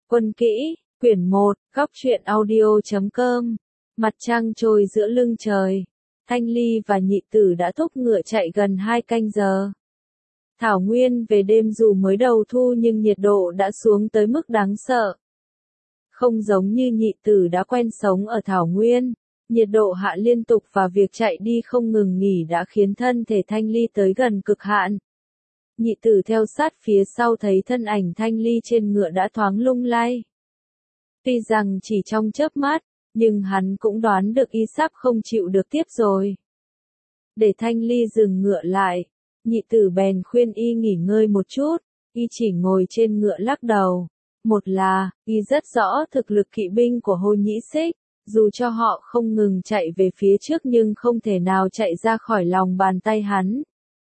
Quân kỹ, quyển 1, góc truyện audio.com. Mặt trăng trôi giữa lưng trời. Thanh Ly và Nhị Tử đã thúc ngựa chạy gần 2 canh giờ. Thảo nguyên về đêm dù mới đầu thu nhưng nhiệt độ đã xuống tới mức đáng sợ. Không giống như Nhị Tử đã quen sống ở Thảo nguyên, nhiệt độ hạ liên tục và việc chạy đi không ngừng nghỉ đã khiến thân thể Thanh Ly tới gần cực hạn. Nhị Tử theo sát phía sau thấy thân ảnh Thanh Ly trên ngựa đã thoáng lung lay. Tuy rằng chỉ trong chớp mắt, nhưng hắn cũng đoán được y sắp không chịu được tiếp rồi. Để Thanh Ly dừng ngựa lại, Nhị Tử bèn khuyên y nghỉ ngơi một chút, y chỉ ngồi trên ngựa lắc đầu. Một là, y rất rõ thực lực kỵ binh của Hồ Nhĩ Xích, dù cho họ không ngừng chạy về phía trước nhưng không thể nào chạy ra khỏi lòng bàn tay hắn.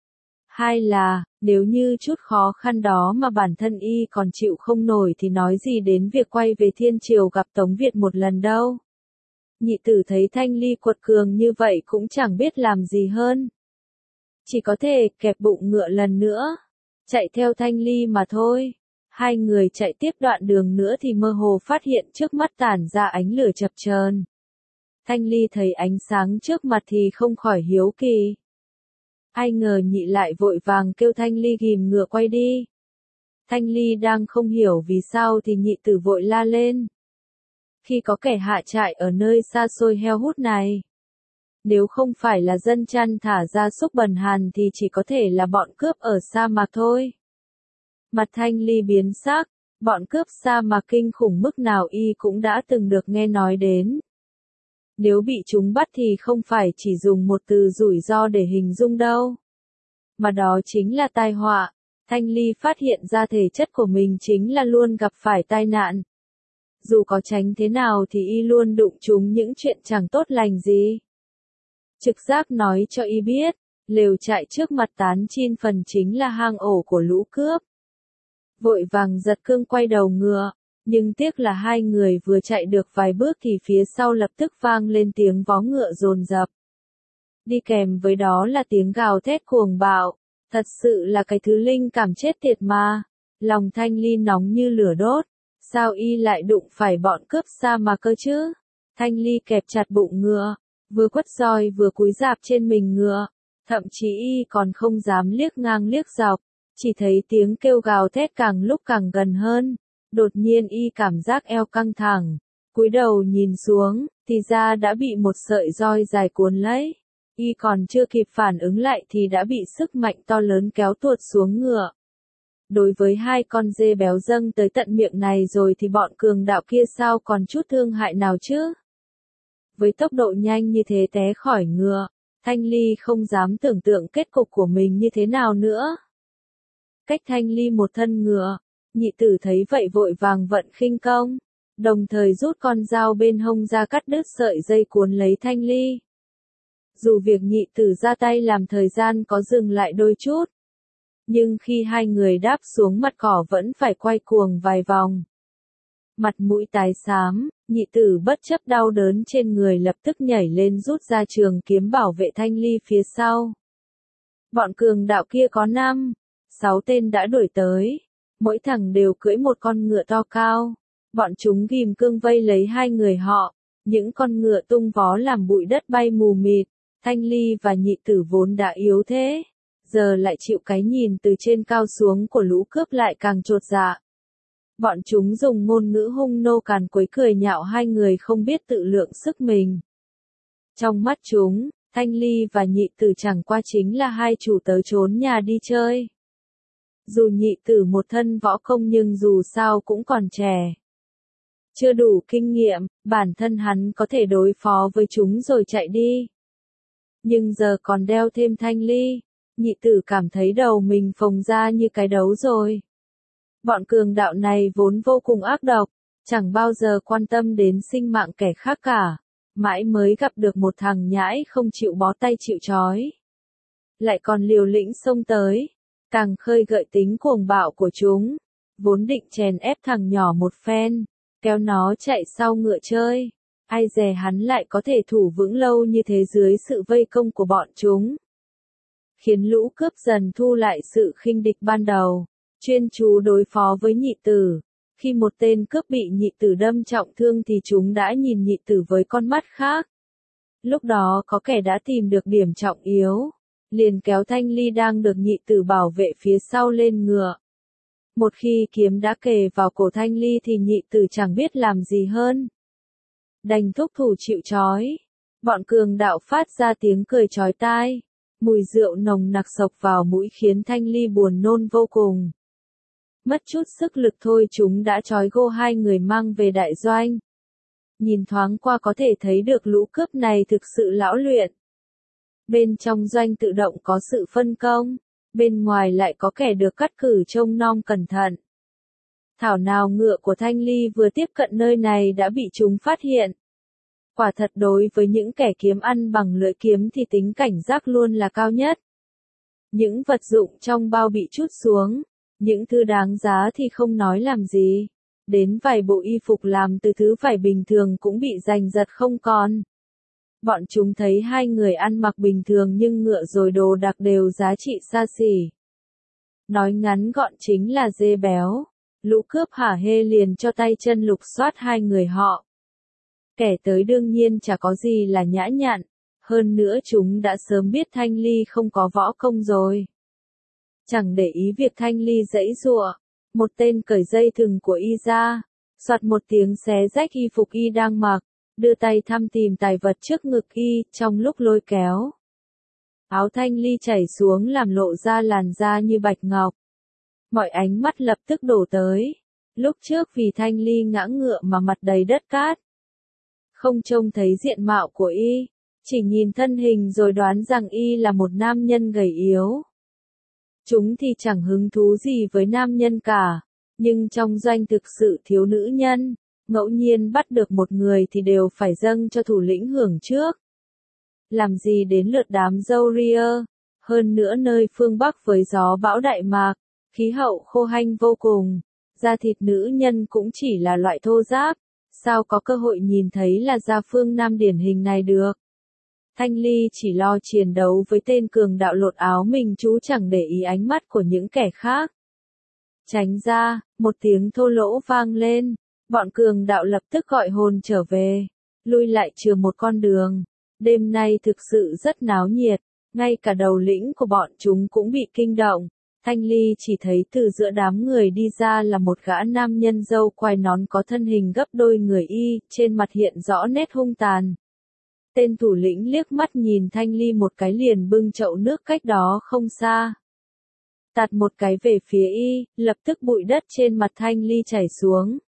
Hai là, nếu như chút khó khăn đó mà bản thân y còn chịu không nổi thì nói gì đến việc quay về Thiên Triều gặp Tống Việt một lần đâu. Nhị Tử thấy Thanh Ly quật cường như vậy cũng chẳng biết làm gì hơn. Chỉ có thể kẹp bụng ngựa lần nữa, chạy theo Thanh Ly mà thôi. Hai người chạy tiếp đoạn đường nữa thì mơ hồ phát hiện trước mắt tản ra ánh lửa chập chờn. Thanh Ly thấy ánh sáng trước mặt thì không khỏi hiếu kỳ. Ai ngờ Nhị lại vội vàng kêu Thanh Ly ghìm ngựa quay đi. Thanh Ly đang không hiểu vì sao thì Nhị Tử vội la lên. Khi có kẻ hạ trại ở nơi xa xôi heo hút này, nếu không phải là dân chăn thả gia súc bần hàn thì chỉ có thể là bọn cướp ở sa mạc thôi. Mặt Thanh Ly biến sắc, bọn cướp sa mạc kinh khủng mức nào y cũng đã từng được nghe nói đến. Nếu bị chúng bắt thì không phải chỉ dùng một từ rủi ro để hình dung đâu, mà đó chính là tai họa. Thanh Ly phát hiện ra thể chất của mình chính là luôn gặp phải tai nạn. Dù có tránh thế nào thì y luôn đụng trúng những chuyện chẳng tốt lành gì. Trực giác nói cho y biết, lều trại trước mặt tán chin phần chính là hang ổ của lũ cướp. Vội vàng giật cương quay đầu ngựa, nhưng tiếc là hai người vừa chạy được vài bước thì phía sau lập tức vang lên tiếng vó ngựa dồn dập. Đi kèm với đó là tiếng gào thét cuồng bạo, thật sự là cái thứ linh cảm chết tiệt mà. Lòng Thanh Ly nóng như lửa đốt, sao y lại đụng phải bọn cướp sa mạc cơ chứ? Thanh Ly kẹp chặt bụng ngựa, vừa quất roi vừa cúi rạp trên mình ngựa, thậm chí y còn không dám liếc ngang liếc dọc, chỉ thấy tiếng kêu gào thét càng lúc càng gần hơn. Đột nhiên y cảm giác eo căng thẳng, cúi đầu nhìn xuống, thì ra đã bị một sợi roi dài cuốn lấy. Y còn chưa kịp phản ứng lại thì đã bị sức mạnh to lớn kéo tuột xuống ngựa. Đối với hai con dê béo dâng tới tận miệng này rồi thì bọn cường đạo kia sao còn chút thương hại nào chứ? Với tốc độ nhanh như thế té khỏi ngựa, Thanh Ly không dám tưởng tượng kết cục của mình như thế nào nữa. Cách Thanh Ly một thân ngựa, Nhị Tử thấy vậy vội vàng vận khinh công, đồng thời rút con dao bên hông ra cắt đứt sợi dây cuốn lấy Thanh Ly. Dù việc Nhị Tử ra tay làm thời gian có dừng lại đôi chút, nhưng khi hai người đáp xuống mặt cỏ vẫn phải quay cuồng vài vòng. Mặt mũi tái xám, Nhị Tử bất chấp đau đớn trên người lập tức nhảy lên rút ra trường kiếm bảo vệ Thanh Ly phía sau. Bọn cường đạo kia có 5-6 tên đã đuổi tới, mỗi thằng đều cưỡi một con ngựa to cao. Bọn chúng ghim cương vây lấy hai người họ, những con ngựa tung vó làm bụi đất bay mù mịt. Thanh Ly và Nhị Tử vốn đã yếu thế, giờ lại chịu cái nhìn từ trên cao xuống của lũ cướp lại càng chột dạ. Bọn chúng dùng ngôn ngữ hung nô càn quấy cười nhạo hai người không biết tự lượng sức mình. Trong mắt chúng, Thanh Ly và Nhị Tử chẳng qua chính là hai chủ tớ trốn nhà đi chơi. Dù Nhị Tử một thân võ công nhưng dù sao cũng còn trẻ, chưa đủ kinh nghiệm, bản thân hắn có thể đối phó với chúng rồi chạy đi. Nhưng giờ còn đeo thêm Thanh Ly, Nhị Tử cảm thấy đầu mình phồng ra như cái đấu rồi. Bọn cường đạo này vốn vô cùng ác độc, chẳng bao giờ quan tâm đến sinh mạng kẻ khác cả, mãi mới gặp được một thằng nhãi không chịu bó tay chịu trói. Lại còn liều lĩnh xông tới, càng khơi gợi tính cuồng bạo của chúng, vốn định chèn ép thằng nhỏ một phen, kéo nó chạy sau ngựa chơi. Ai dè hắn lại có thể thủ vững lâu như thế dưới sự vây công của bọn chúng. Khiến lũ cướp dần thu lại sự khinh địch ban đầu, chuyên chú đối phó với Nhị Tử. Khi một tên cướp bị nhị tử đâm trọng thương thì chúng đã nhìn nhị tử với con mắt khác. Lúc đó có kẻ đã tìm được điểm trọng yếu, liền kéo Thanh Ly đang được nhị tử bảo vệ phía sau lên ngựa. Một khi kiếm đã kề vào cổ Thanh Ly thì nhị tử chẳng biết làm gì hơn. Đành thúc thủ chịu trói. Bọn cường đạo phát ra tiếng cười chói tai. Mùi rượu nồng nặc xộc vào mũi khiến Thanh Ly buồn nôn vô cùng. Mất chút sức lực thôi chúng đã trói gô hai người mang về đại doanh. Nhìn thoáng qua có thể thấy được lũ cướp này thực sự lão luyện. Bên trong doanh tự động có sự phân công, bên ngoài lại có kẻ được cắt cử trông nom cẩn thận. Thảo nào ngựa của Thanh Ly vừa tiếp cận nơi này đã bị chúng phát hiện. Quả thật đối với những kẻ kiếm ăn bằng lưỡi kiếm thì tính cảnh giác luôn là cao nhất. Những vật dụng trong bao bị trút xuống, những thứ đáng giá thì không nói làm gì. Đến vài bộ y phục làm từ thứ vải bình thường cũng bị giành giật không còn. Bọn chúng thấy hai người ăn mặc bình thường nhưng ngựa rồi đồ đạc đều giá trị xa xỉ. Nói ngắn gọn chính là dê béo. Lũ cướp hả hê liền cho tay chân lục soát hai người họ. Kẻ tới đương nhiên chả có gì là nhã nhặn, hơn nữa chúng đã sớm biết Thanh Ly không có võ công rồi. Chẳng để ý việc Thanh Ly giãy giụa, một tên cởi dây thừng của y ra, soạt một tiếng xé rách y phục y đang mặc, đưa tay thăm tìm tài vật trước ngực y, trong lúc lôi kéo. Áo Thanh Ly chảy xuống làm lộ ra làn da như bạch ngọc. Mọi ánh mắt lập tức đổ tới. Lúc trước vì Thanh Ly ngã ngựa mà mặt đầy đất cát. Không trông thấy diện mạo của y, chỉ nhìn thân hình rồi đoán rằng y là một nam nhân gầy yếu. Chúng thì chẳng hứng thú gì với nam nhân cả, nhưng trong doanh thực sự thiếu nữ nhân, ngẫu nhiên bắt được một người thì đều phải dâng cho thủ lĩnh hưởng trước. Làm gì đến lượt đám dâu ria, hơn nữa nơi phương Bắc với gió bão Đại Mạc, khí hậu khô hanh vô cùng, da thịt nữ nhân cũng chỉ là loại thô ráp, sao có cơ hội nhìn thấy là da phương Nam điển hình này được. Thanh Ly chỉ lo chiến đấu với tên cường đạo lột áo mình chú chẳng để ý ánh mắt của những kẻ khác. Tránh ra, một tiếng thô lỗ vang lên, bọn cường đạo lập tức gọi hồn trở về, lui lại chừa một con đường. Đêm nay thực sự rất náo nhiệt, ngay cả đầu lĩnh của bọn chúng cũng bị kinh động. Thanh Ly chỉ thấy từ giữa đám người đi ra là một gã nam nhân râu quai nón có thân hình gấp đôi người y, trên mặt hiện rõ nét hung tàn. Tên thủ lĩnh liếc mắt nhìn Thanh Ly một cái liền bưng chậu nước cách đó không xa. Tạt một cái về phía y, lập tức bụi đất trên mặt Thanh Ly chảy xuống.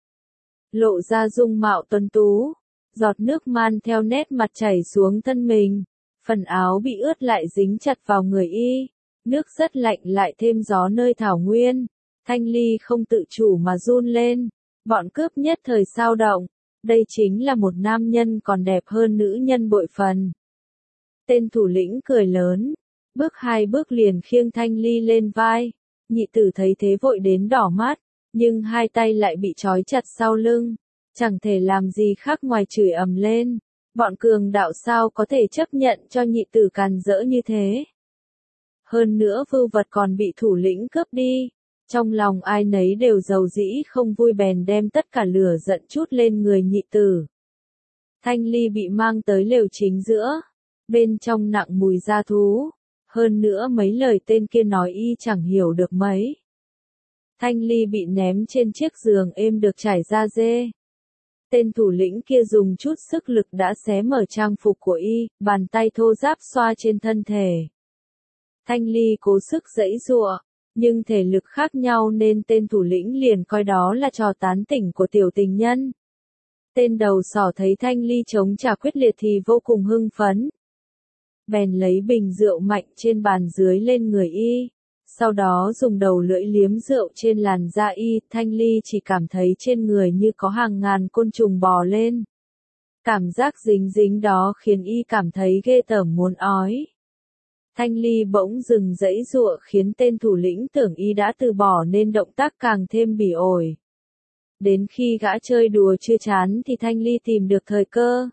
Lộ ra dung mạo tuấn tú, giọt nước man theo nét mặt chảy xuống thân mình. Phần áo bị ướt lại dính chặt vào người y. Nước rất lạnh lại thêm gió nơi thảo nguyên. Thanh Ly không tự chủ mà run lên. Bọn cướp nhất thời sao động. Đây chính là một nam nhân còn đẹp hơn nữ nhân bội phần. Tên thủ lĩnh cười lớn. Bước hai bước liền khiêng Thanh Ly lên vai. Nhị tử thấy thế vội đến đỏ mắt. Nhưng hai tay lại bị trói chặt sau lưng. Chẳng thể làm gì khác ngoài chửi ầm lên. Bọn cường đạo sao có thể chấp nhận cho nhị tử càn rỡ như thế. Hơn nữa vưu vật còn bị thủ lĩnh cướp đi. Trong lòng ai nấy đều giàu dĩ không vui bèn đem tất cả lửa giận trút lên người nhị tử. Thanh Ly bị mang tới lều chính giữa. Bên trong nặng mùi da thú. Hơn nữa mấy lời tên kia nói y chẳng hiểu được mấy. Thanh Ly bị ném trên chiếc giường êm được trải da dê. Tên thủ lĩnh kia dùng chút sức lực đã xé mở trang phục của y, bàn tay thô ráp xoa trên thân thể. Thanh Ly cố sức giãy giụa, nhưng thể lực khác nhau nên tên thủ lĩnh liền coi đó là trò tán tỉnh của tiểu tình nhân. Tên đầu sỏ thấy Thanh Ly chống trả quyết liệt thì vô cùng hưng phấn. Bèn lấy bình rượu mạnh trên bàn dưới lên người y. Sau đó dùng đầu lưỡi liếm rượu trên làn da y, Thanh Ly chỉ cảm thấy trên người như có hàng ngàn côn trùng bò lên. Cảm giác dính dính đó khiến y cảm thấy ghê tởm muốn ói. Thanh Ly bỗng dừng giãy giụa khiến tên thủ lĩnh tưởng y đã từ bỏ nên động tác càng thêm bỉ ổi. Đến khi gã chơi đùa chưa chán thì Thanh Ly tìm được thời cơ.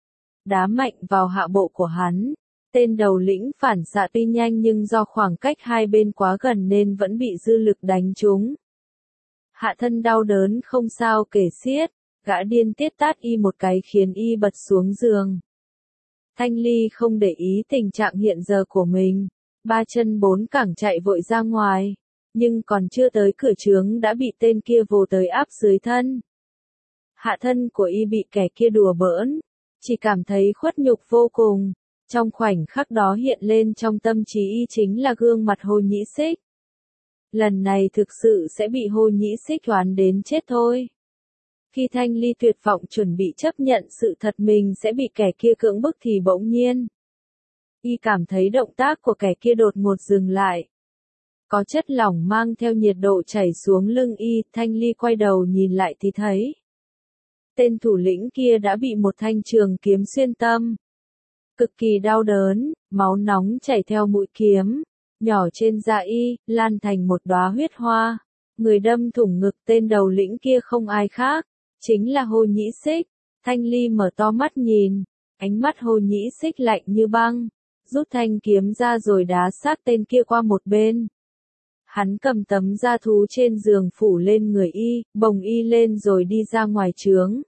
Đá mạnh vào hạ bộ của hắn. Tên đầu lĩnh phản xạ tuy nhanh nhưng do khoảng cách hai bên quá gần nên vẫn bị dư lực đánh trúng. Hạ thân đau đớn không sao kể xiết, gã điên tiết tát y một cái khiến y bật xuống giường. Thanh Ly không để ý tình trạng hiện giờ của mình, ba chân bốn cẳng chạy vội ra ngoài, nhưng còn chưa tới cửa trướng đã bị tên kia vồ tới áp dưới thân. Hạ thân của y bị kẻ kia đùa bỡn, chỉ cảm thấy khuất nhục vô cùng, trong khoảnh khắc đó hiện lên trong tâm trí y chính là gương mặt Hồ Nhĩ Xích. Lần này thực sự sẽ bị Hồ Nhĩ Xích oán đến chết thôi. Khi Thanh Ly tuyệt vọng chuẩn bị chấp nhận sự thật mình sẽ bị kẻ kia cưỡng bức thì bỗng nhiên, y cảm thấy động tác của kẻ kia đột ngột dừng lại. Có chất lỏng mang theo nhiệt độ chảy xuống lưng y, Thanh Ly quay đầu nhìn lại thì thấy tên thủ lĩnh kia đã bị một thanh trường kiếm xuyên tâm. Cực kỳ đau đớn, máu nóng chảy theo mũi kiếm, nhỏ trên da y, lan thành một đóa huyết hoa. Người đâm thủng ngực tên đầu lĩnh kia không ai khác, chính là Hồ Nhĩ Xích. Thanh Ly mở to mắt nhìn, ánh mắt Hồ Nhĩ Xích lạnh như băng, rút thanh kiếm ra rồi đá xác tên kia qua một bên. Hắn cầm tấm da thú trên giường phủ lên người y, bồng y lên rồi đi ra ngoài trướng.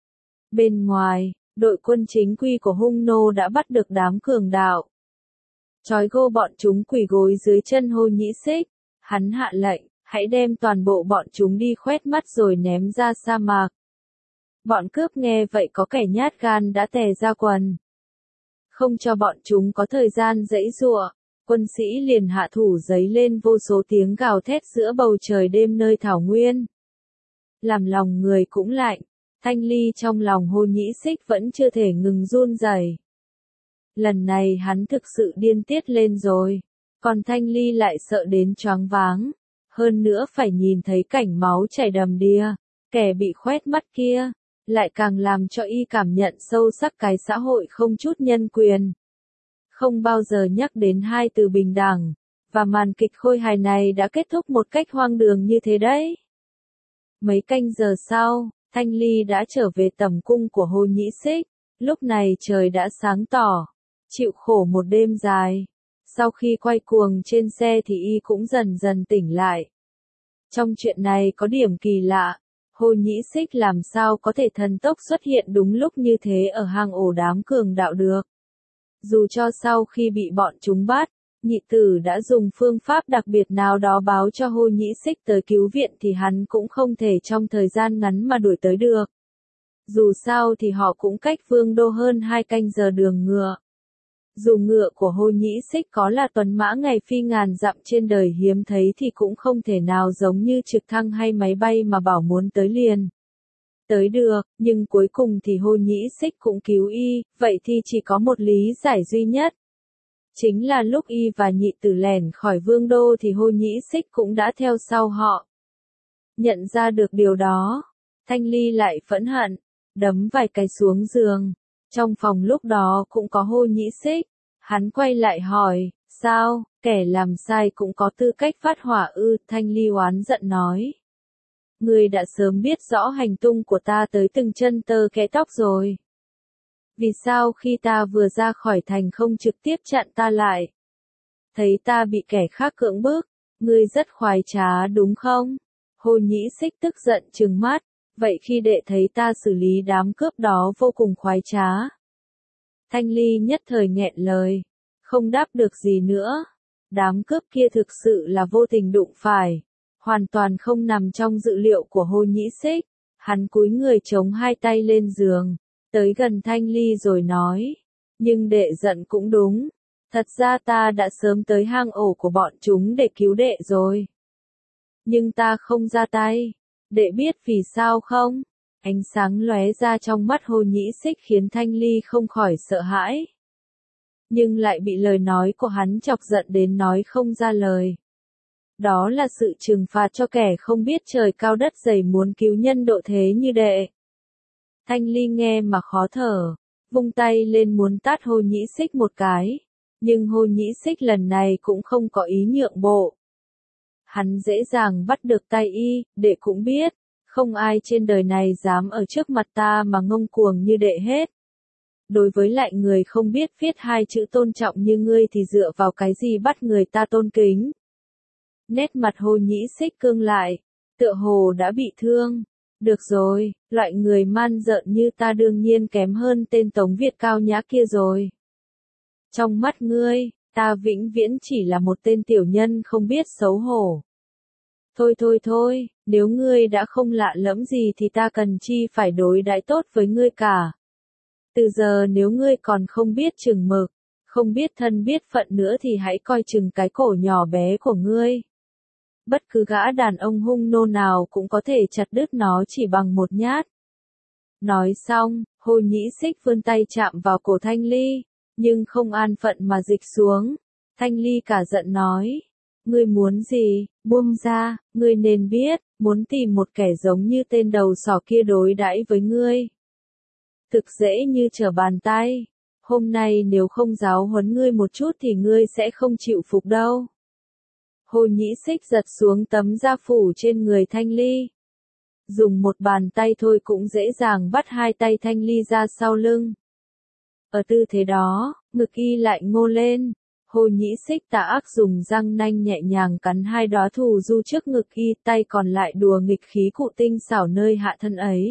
Bên ngoài, đội quân chính quy của Hung Nô đã bắt được đám cường đạo. Trói gô bọn chúng quỳ gối dưới chân Hồ Nhĩ Xích, hắn hạ lệnh, hãy đem toàn bộ bọn chúng đi khoét mắt rồi ném ra sa mạc. Bọn cướp nghe vậy có kẻ nhát gan đã tè ra quần. Không cho bọn chúng có thời gian giãy giụa, quân sĩ liền hạ thủ giấy lên vô số tiếng gào thét giữa bầu trời đêm nơi thảo nguyên. Làm lòng người cũng lạnh, Thanh Ly trong lòng Hồ Nhĩ Xích vẫn chưa thể ngừng run rẩy. Lần này hắn thực sự điên tiết lên rồi, còn Thanh Ly lại sợ đến choáng váng, hơn nữa phải nhìn thấy cảnh máu chảy đầm đìa, kẻ bị khoét mắt kia, lại càng làm cho y cảm nhận sâu sắc cái xã hội không chút nhân quyền. Không bao giờ nhắc đến hai từ bình đẳng, và màn kịch khôi hài này đã kết thúc một cách hoang đường như thế đấy. Mấy canh giờ sau, Thanh Ly đã trở về tầm cung của Hồ Nhĩ Xích, lúc này trời đã sáng tỏ, chịu khổ một đêm dài. Sau khi quay cuồng trên xe thì y cũng dần dần tỉnh lại. Trong chuyện này có điểm kỳ lạ, Hồ Nhĩ Xích làm sao có thể thần tốc xuất hiện đúng lúc như thế ở hang ổ đám cường đạo được. Dù cho sau khi bị bọn chúng bắt, nhị tử đã dùng phương pháp đặc biệt nào đó báo cho Hồ Nhĩ Xích tới cứu viện thì hắn cũng không thể trong thời gian ngắn mà đuổi tới được. Dù sao thì họ cũng cách Vương Đô hơn 2 canh giờ đường ngựa. Dù ngựa của Hồ Nhĩ Xích có là tuần mã ngày phi ngàn dặm trên đời hiếm thấy thì cũng không thể nào giống như trực thăng hay máy bay mà bảo muốn tới liền. Tới được, nhưng cuối cùng thì Hồ Nhĩ Xích cũng cứu y, vậy thì chỉ có một lý giải duy nhất. Chính là lúc y và nhị tử lẻn khỏi Vương Đô thì Hồ Nhĩ Xích cũng đã theo sau họ. Nhận ra được điều đó, Thanh Ly lại phẫn hận, đấm vài cái xuống giường. Trong phòng lúc đó cũng có Hồ Nhĩ Xích, hắn quay lại hỏi, sao, kẻ làm sai cũng có tư cách phát hỏa ư? Thanh Ly oán giận nói. Ngươi đã sớm biết rõ hành tung của ta tới từng chân tơ kẽ tóc rồi. Vì sao khi ta vừa ra khỏi thành không trực tiếp chặn ta lại? Thấy ta bị kẻ khác cưỡng bức, ngươi rất khoái trá đúng không? Hồ Nhĩ Xích tức giận trừng mắt, vậy khi đệ thấy ta xử lý đám cướp đó vô cùng khoái trá. Thanh Ly nhất thời nghẹn lời, không đáp được gì nữa. Đám cướp kia thực sự là vô tình đụng phải, hoàn toàn không nằm trong dự liệu của Hồ Nhĩ Xích. Hắn cúi người chống hai tay lên giường, tới gần Thanh Ly rồi nói, nhưng đệ giận cũng đúng, thật ra ta đã sớm tới hang ổ của bọn chúng để cứu đệ rồi. Nhưng ta không ra tay, đệ biết vì sao không? Ánh sáng lóe ra trong mắt Hồ Nhĩ Xích khiến Thanh Ly không khỏi sợ hãi. Nhưng lại bị lời nói của hắn chọc giận đến nói không ra lời. Đó là sự trừng phạt cho kẻ không biết trời cao đất dày muốn cứu nhân độ thế như đệ. Thanh Ly nghe mà khó thở, vung tay lên muốn tát Hồ Nhĩ Xích một cái. Nhưng Hồ Nhĩ Xích lần này cũng không có ý nhượng bộ. Hắn dễ dàng bắt được tay y, đệ cũng biết, không ai trên đời này dám ở trước mặt ta mà ngông cuồng như đệ hết. Đối với lại người không biết viết hai chữ tôn trọng như ngươi thì dựa vào cái gì bắt người ta tôn kính? Nét mặt Hồ Nhĩ Xích cương lại, tựa hồ đã bị thương. Được rồi, loại người man dợn như ta đương nhiên kém hơn tên Tống Việt cao nhã kia rồi. Trong mắt ngươi, ta vĩnh viễn chỉ là một tên tiểu nhân không biết xấu hổ. Thôi, nếu ngươi đã không lạ lẫm gì thì ta cần chi phải đối đãi tốt với ngươi cả. Từ giờ nếu ngươi còn không biết chừng mực, không biết thân biết phận nữa thì hãy coi chừng cái cổ nhỏ bé của ngươi. Bất cứ gã đàn ông hung nô nào cũng có thể chặt đứt nó chỉ bằng một nhát. Nói xong, Hồ Nhĩ Xích vươn tay chạm vào cổ Thanh Ly, nhưng không an phận mà dịch xuống. Thanh Ly cả giận nói, ngươi muốn gì, buông ra, ngươi nên biết, muốn tìm một kẻ giống như tên đầu sỏ kia đối đãi với ngươi. Thực dễ như trở bàn tay, hôm nay nếu không giáo huấn ngươi một chút thì ngươi sẽ không chịu phục đâu. Hồ Nhĩ Xích giật xuống tấm da phủ trên người Thanh Ly. Dùng một bàn tay thôi cũng dễ dàng bắt hai tay Thanh Ly ra sau lưng. Ở tư thế đó, ngực y lại ngô lên. Hồ Nhĩ Xích tà ác dùng răng nanh nhẹ nhàng cắn hai đóa thù du trước ngực y, tay còn lại đùa nghịch khí cụ tinh xảo nơi hạ thân ấy.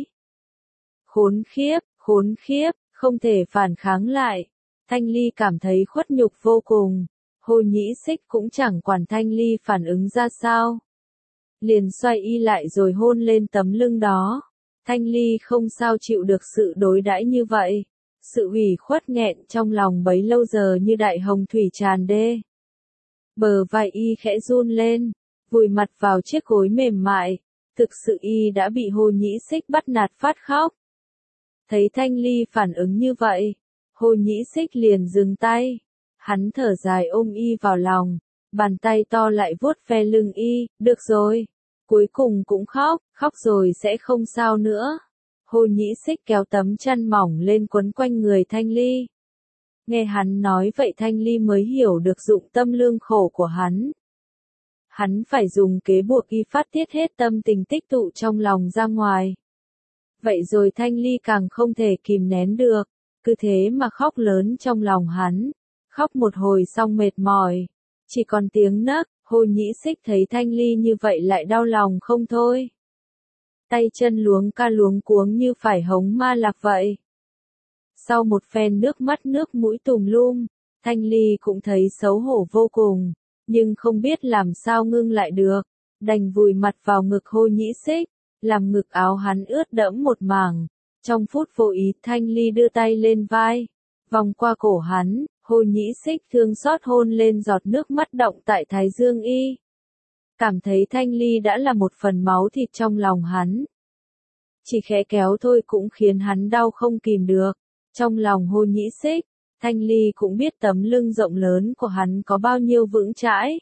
Khốn khiếp, không thể phản kháng lại. Thanh Ly cảm thấy khuất nhục vô cùng. Hồ Nhĩ Xích cũng chẳng quản Thanh Ly phản ứng ra sao. Liền xoay y lại rồi hôn lên tấm lưng đó. Thanh Ly không sao chịu được sự đối đãi như vậy. Sự ủy khuất nghẹn trong lòng bấy lâu giờ như đại hồng thủy tràn đê. Bờ vai y khẽ run lên, vùi mặt vào chiếc gối mềm mại. Thực sự y đã bị Hồ Nhĩ Xích bắt nạt phát khóc. Thấy Thanh Ly phản ứng như vậy, Hồ Nhĩ Xích liền dừng tay. Hắn thở dài ôm y vào lòng, bàn tay to lại vuốt ve lưng y, được rồi, cuối cùng cũng khóc rồi sẽ không sao nữa. Hồ Nhĩ Xích kéo tấm chăn mỏng lên quấn quanh người Thanh Ly. Nghe hắn nói vậy Thanh Ly mới hiểu được dụng tâm lương khổ của hắn. Hắn phải dùng kế buộc y phát tiết hết tâm tình tích tụ trong lòng ra ngoài. Vậy rồi Thanh Ly càng không thể kìm nén được, cứ thế mà khóc lớn trong lòng hắn. Khóc một hồi xong mệt mỏi, chỉ còn tiếng nấc. Hồ Nhĩ Xích thấy Thanh Ly như vậy lại đau lòng không thôi. Tay chân luống ca luống cuống như phải hống ma lạc vậy. Sau một phen nước mắt nước mũi tùm lum, Thanh Ly cũng thấy xấu hổ vô cùng, nhưng không biết làm sao ngưng lại được, đành vùi mặt vào ngực Hồ Nhĩ Xích, làm ngực áo hắn ướt đẫm một mảng. Trong phút vô ý Thanh Ly đưa tay lên vai, vòng qua cổ hắn. Hồ Nhĩ Xích thương xót hôn lên giọt nước mắt đọng tại thái dương y. Cảm thấy Thanh Ly đã là một phần máu thịt trong lòng hắn. Chỉ khẽ kéo thôi cũng khiến hắn đau không kìm được. Trong lòng Hồ Nhĩ Xích, Thanh Ly cũng biết tấm lưng rộng lớn của hắn có bao nhiêu vững chãi.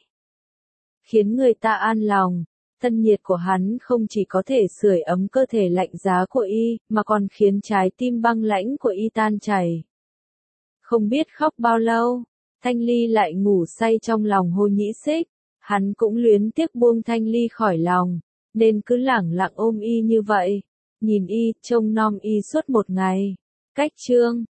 Khiến người ta an lòng, thân nhiệt của hắn không chỉ có thể sưởi ấm cơ thể lạnh giá của y, mà còn khiến trái tim băng lãnh của y tan chảy. Không biết khóc bao lâu, Thanh Ly lại ngủ say trong lòng Hồ Nhĩ Xích. Hắn cũng luyến tiếc buông Thanh Ly khỏi lòng, nên cứ lẳng lặng ôm y như vậy, nhìn y, trông nom y suốt một ngày. Cách chương